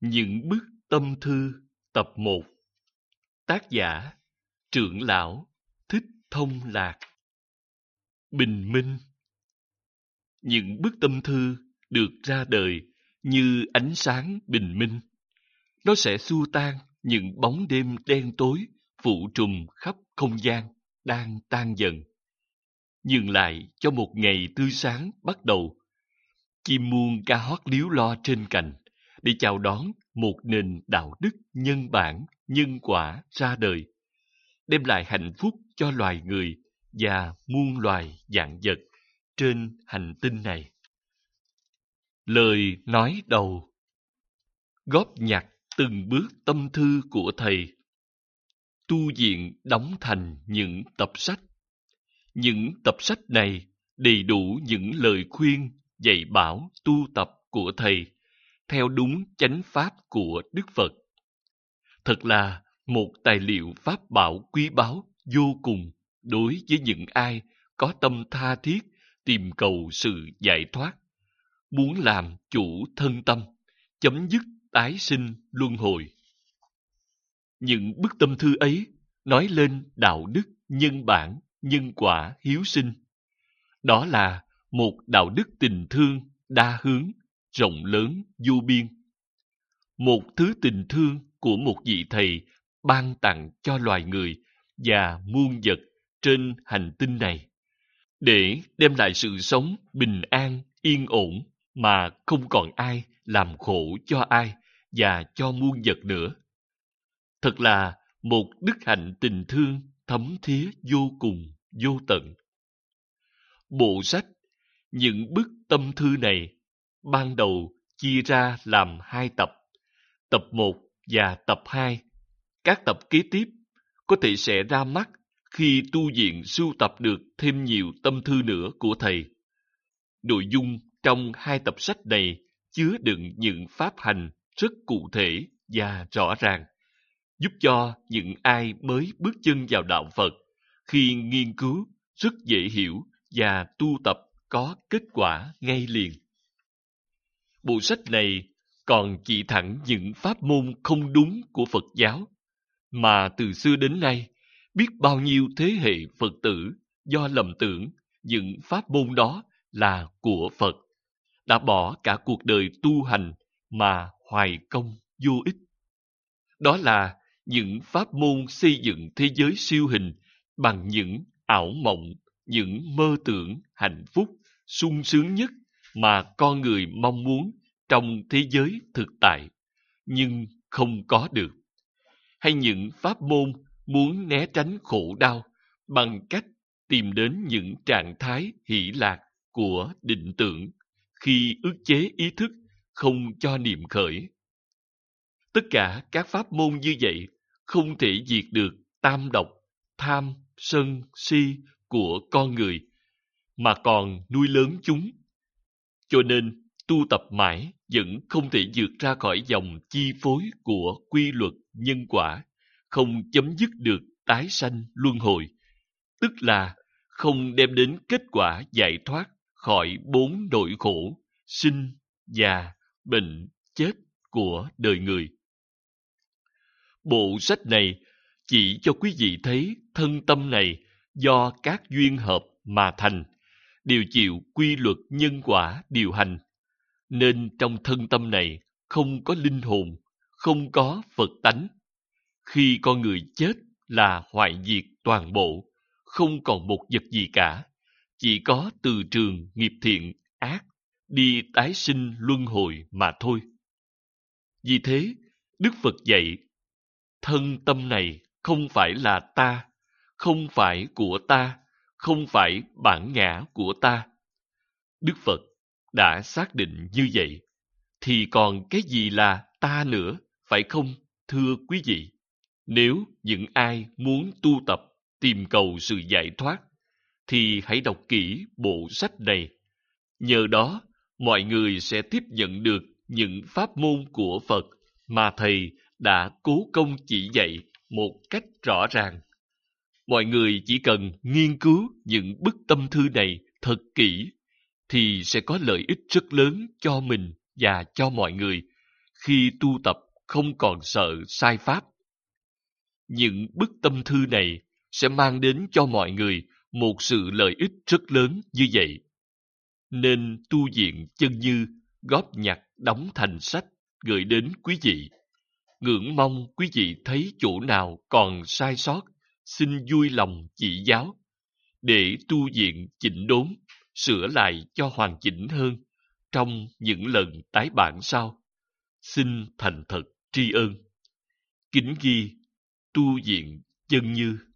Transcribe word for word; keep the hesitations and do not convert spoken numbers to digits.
Những bức tâm thư tập một. Tác giả Trưởng lão Thích Thông Lạc. Bình minh. Những bức tâm thư được ra đời như ánh sáng bình minh. Nó sẽ xua tan những bóng đêm đen tối phủ trùm khắp không gian đang tan dần, nhường lại cho một ngày tươi sáng bắt đầu. Chim muông ca hót líu lo trên cành để chào đón một nền đạo đức nhân bản, nhân quả ra đời, đem lại hạnh phúc cho loài người và muôn loài vạn vật trên hành tinh này. Lời nói đầu góp nhặt từng bước tâm thư của thầy, tu viện đóng thành những tập sách. Những tập sách này đầy đủ những lời khuyên, dạy bảo tu tập của thầy theo đúng chánh pháp của Đức Phật. Thật là một tài liệu pháp bảo quý báu vô cùng đối với những ai có tâm tha thiết tìm cầu sự giải thoát, muốn làm chủ thân tâm, chấm dứt tái sinh luân hồi. Những bức tâm thư ấy nói lên đạo đức, nhân bản, nhân quả, hiếu sinh. Đó là một đạo đức tình thương đa hướng, rộng lớn, vô biên. Một thứ tình thương của một vị thầy ban tặng cho loài người và muôn vật trên hành tinh này, để đem lại sự sống bình an, yên ổn mà không còn ai làm khổ cho ai và cho muôn vật nữa. Thật là một đức hạnh tình thương thấm thía vô cùng, vô tận. Bộ sách Những bức tâm thư này ban đầu chia ra làm hai tập, tập một và tập hai. Các tập kế tiếp có thể sẽ ra mắt khi tu viện sưu tập được thêm nhiều tâm thư nữa của thầy. Nội dung trong hai tập sách này chứa đựng những pháp hành rất cụ thể và rõ ràng, giúp cho những ai mới bước chân vào đạo Phật khi nghiên cứu rất dễ hiểu và tu tập có kết quả ngay liền. Bộ sách này còn chỉ thẳng những pháp môn không đúng của Phật giáo, mà từ xưa đến nay biết bao nhiêu thế hệ Phật tử do lầm tưởng những pháp môn đó là của Phật, đã bỏ cả cuộc đời tu hành mà hoài công vô ích. Đó là những pháp môn xây dựng thế giới siêu hình bằng những ảo mộng, những mơ tưởng hạnh phúc sung sướng nhất mà con người mong muốn trong thế giới thực tại, nhưng không có được. Hay những pháp môn muốn né tránh khổ đau bằng cách tìm đến những trạng thái hỷ lạc của định tưởng khi ức chế ý thức không cho niệm khởi. Tất cả các pháp môn như vậy không thể diệt được tam độc, tham, sân, si của con người, mà còn nuôi lớn chúng. Cho nên, tu tập mãi vẫn không thể vượt ra khỏi dòng chi phối của quy luật nhân quả, không chấm dứt được tái sanh luân hồi, tức là không đem đến kết quả giải thoát khỏi bốn nỗi khổ, sinh, già, bệnh, chết của đời người. Bộ sách này chỉ cho quý vị thấy thân tâm này do các duyên hợp mà thành, đều chịu quy luật nhân quả điều hành, nên trong thân tâm này không có linh hồn, không có Phật tánh. Khi con người chết là hoại diệt toàn bộ, không còn một vật gì cả, chỉ có từ trường nghiệp thiện, ác, đi tái sinh luân hồi mà thôi. Vì thế, Đức Phật dạy, thân tâm này không phải là ta, không phải của ta, không phải bản ngã của ta. Đức Phật đã xác định như vậy, thì còn cái gì là ta nữa, phải không, thưa quý vị? Nếu những ai muốn tu tập, tìm cầu sự giải thoát, thì hãy đọc kỹ bộ sách này. Nhờ đó, mọi người sẽ tiếp nhận được những pháp môn của Phật mà Thầy đã cố công chỉ dạy một cách rõ ràng. Mọi người chỉ cần nghiên cứu những bức tâm thư này thật kỹ, thì sẽ có lợi ích rất lớn cho mình và cho mọi người khi tu tập không còn sợ sai pháp. Những bức tâm thư này sẽ mang đến cho mọi người một sự lợi ích rất lớn như vậy. Nên tu viện Chân Như góp nhặt đóng thành sách gửi đến quý vị. Ngưỡng mong quý vị thấy chỗ nào còn sai sót, xin vui lòng chỉ giáo, để tu viện chỉnh đốn, sửa lại cho hoàn chỉnh hơn trong những lần tái bản sau. Xin thành thật tri ân. Kính ghi Tu viện Chân Như.